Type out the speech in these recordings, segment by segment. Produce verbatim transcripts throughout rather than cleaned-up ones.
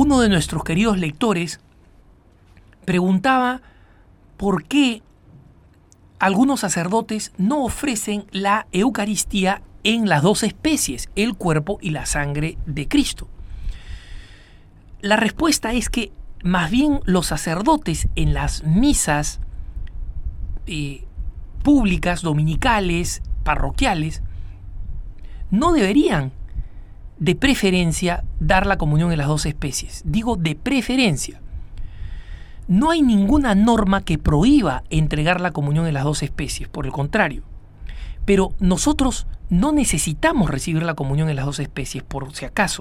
Uno de nuestros queridos lectores preguntaba por qué algunos sacerdotes no ofrecen la Eucaristía en las dos especies, el cuerpo y la sangre de Cristo. La respuesta es que más bien los sacerdotes en las misas eh, públicas, dominicales, parroquiales, no deberían de preferencia dar la comunión en las dos especies. Digo de preferencia. No hay ninguna norma que prohíba entregar la comunión en las dos especies, por el contrario. Pero nosotros no necesitamos recibir la comunión en las dos especies, por si acaso.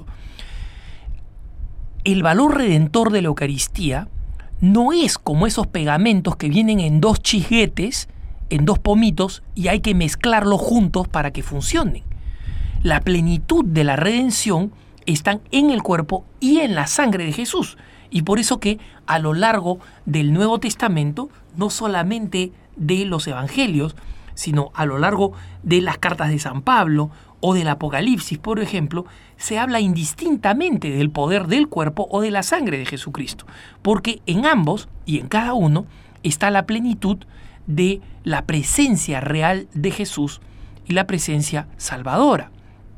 El valor redentor de la Eucaristía no es como esos pegamentos que vienen en dos chisguetes, en dos pomitos, y hay que mezclarlos juntos para que funcionen. La plenitud de la redención está en el cuerpo y en la sangre de Jesús. Y por eso que a lo largo del Nuevo Testamento, no solamente de los Evangelios, sino a lo largo de las cartas de San Pablo o del Apocalipsis, por ejemplo, se habla indistintamente del poder del cuerpo o de la sangre de Jesucristo. Porque en ambos y en cada uno está la plenitud de la presencia real de Jesús y la presencia salvadora.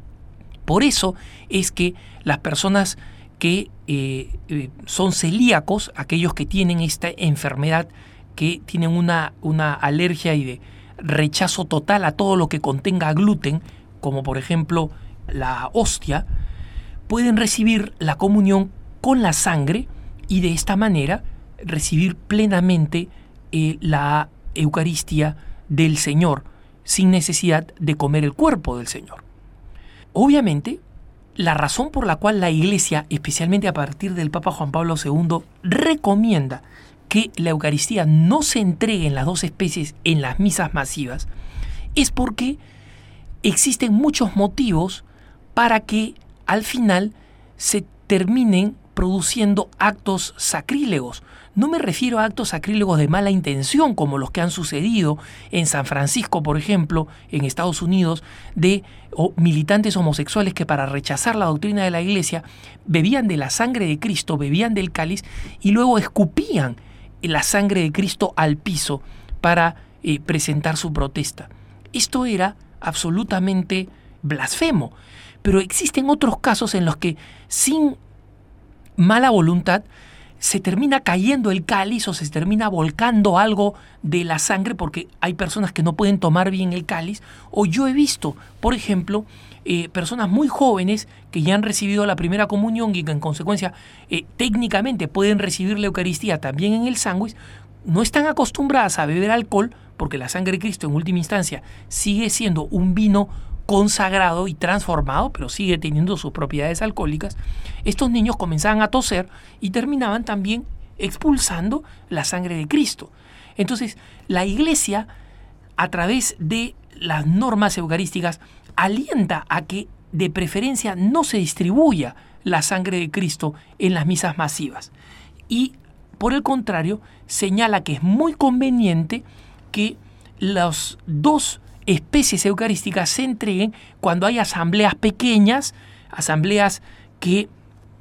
Por eso es que las personas que eh, eh, son celíacos, aquellos que tienen esta enfermedad, que tienen una, una alergia y de rechazo total a todo lo que contenga gluten, como por ejemplo la hostia, pueden recibir la comunión con la sangre y de esta manera recibir plenamente eh, la Eucaristía del Señor, sin necesidad de comer el cuerpo del Señor. Obviamente, la razón por la cual la Iglesia, especialmente a partir del Papa Juan Pablo segundo, recomienda que la Eucaristía no se entregue en las dos especies en las misas masivas, es porque existen muchos motivos para que al final se terminen produciendo actos sacrílegos. No me refiero a actos sacrílegos de mala intención, como los que han sucedido en San Francisco, por ejemplo, en Estados Unidos, de o militantes homosexuales que para rechazar la doctrina de la Iglesia bebían de la sangre de Cristo, bebían del cáliz y luego escupían la sangre de Cristo al piso para eh, presentar su protesta. Esto era absolutamente blasfemo, pero existen otros casos en los que sin mala voluntad se termina cayendo el cáliz o se termina volcando algo de la sangre porque hay personas que no pueden tomar bien el cáliz. O yo he visto, por ejemplo, eh, personas muy jóvenes que ya han recibido la primera comunión y que en consecuencia eh, técnicamente pueden recibir la Eucaristía también en el sándwich, no están acostumbradas a beber alcohol porque la sangre de Cristo en última instancia sigue siendo un vino consagrado y transformado, pero sigue teniendo sus propiedades alcohólicas. Estos niños comenzaban a toser y terminaban también expulsando la sangre de Cristo. Entonces, la Iglesia, a través de las normas eucarísticas, alienta a que de preferencia no se distribuya la sangre de Cristo en las misas masivas. Y, por el contrario, señala que es muy conveniente que los dos especies eucarísticas se entreguen cuando hay asambleas pequeñas, asambleas que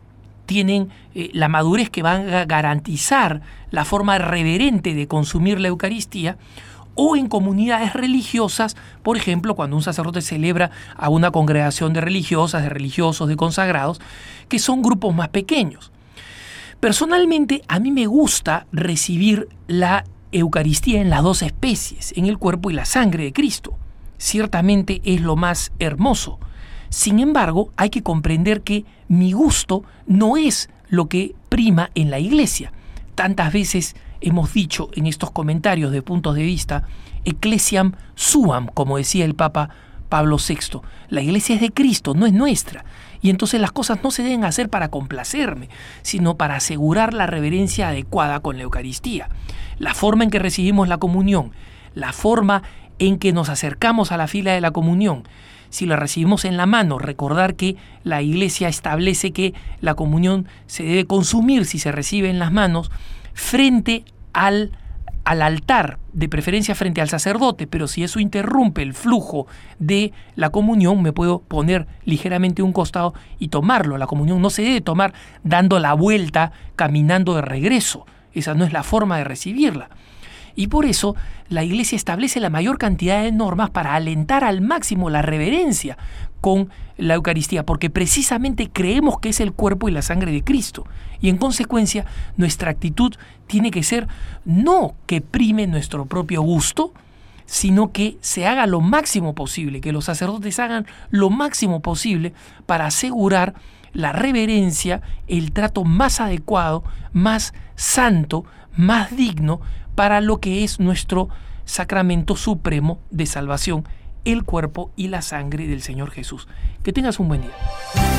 tienen eh, la madurez que van a garantizar la forma reverente de consumir la Eucaristía, o en comunidades religiosas, por ejemplo, cuando un sacerdote celebra a una congregación de religiosas, de religiosos, de consagrados, que son grupos más pequeños. Personalmente, a mí me gusta recibir la Eucaristía en las dos especies, en el cuerpo y la sangre de Cristo. Ciertamente es lo más hermoso. Sin embargo, hay que comprender que mi gusto no es lo que prima en la Iglesia. Tantas veces hemos dicho en estos comentarios de puntos de vista, ecclesiam suam, como decía el Papa Pablo sexto. La Iglesia es de Cristo, no es nuestra. Y entonces las cosas no se deben hacer para complacerme, sino para asegurar la reverencia adecuada con la Eucaristía. La forma en que recibimos la comunión, la forma en que nos acercamos a la fila de la comunión. Si la recibimos en la mano, recordar que la Iglesia establece que la comunión se debe consumir si se recibe en las manos, frente al, al altar, de preferencia frente al sacerdote, pero si eso interrumpe el flujo de la comunión, me puedo poner ligeramente a un costado y tomarlo. La comunión no se debe tomar dando la vuelta, caminando de regreso. Esa no es la forma de recibirla. Y por eso la Iglesia establece la mayor cantidad de normas para alentar al máximo la reverencia con la Eucaristía, porque precisamente creemos que es el cuerpo y la sangre de Cristo. Y en consecuencia, nuestra actitud tiene que ser no que prime nuestro propio gusto, sino que se haga lo máximo posible, que los sacerdotes hagan lo máximo posible para asegurar la reverencia, el trato más adecuado, más santo, más digno para lo que es nuestro sacramento supremo de salvación, el cuerpo y la sangre del Señor Jesús. Que tengas un buen día.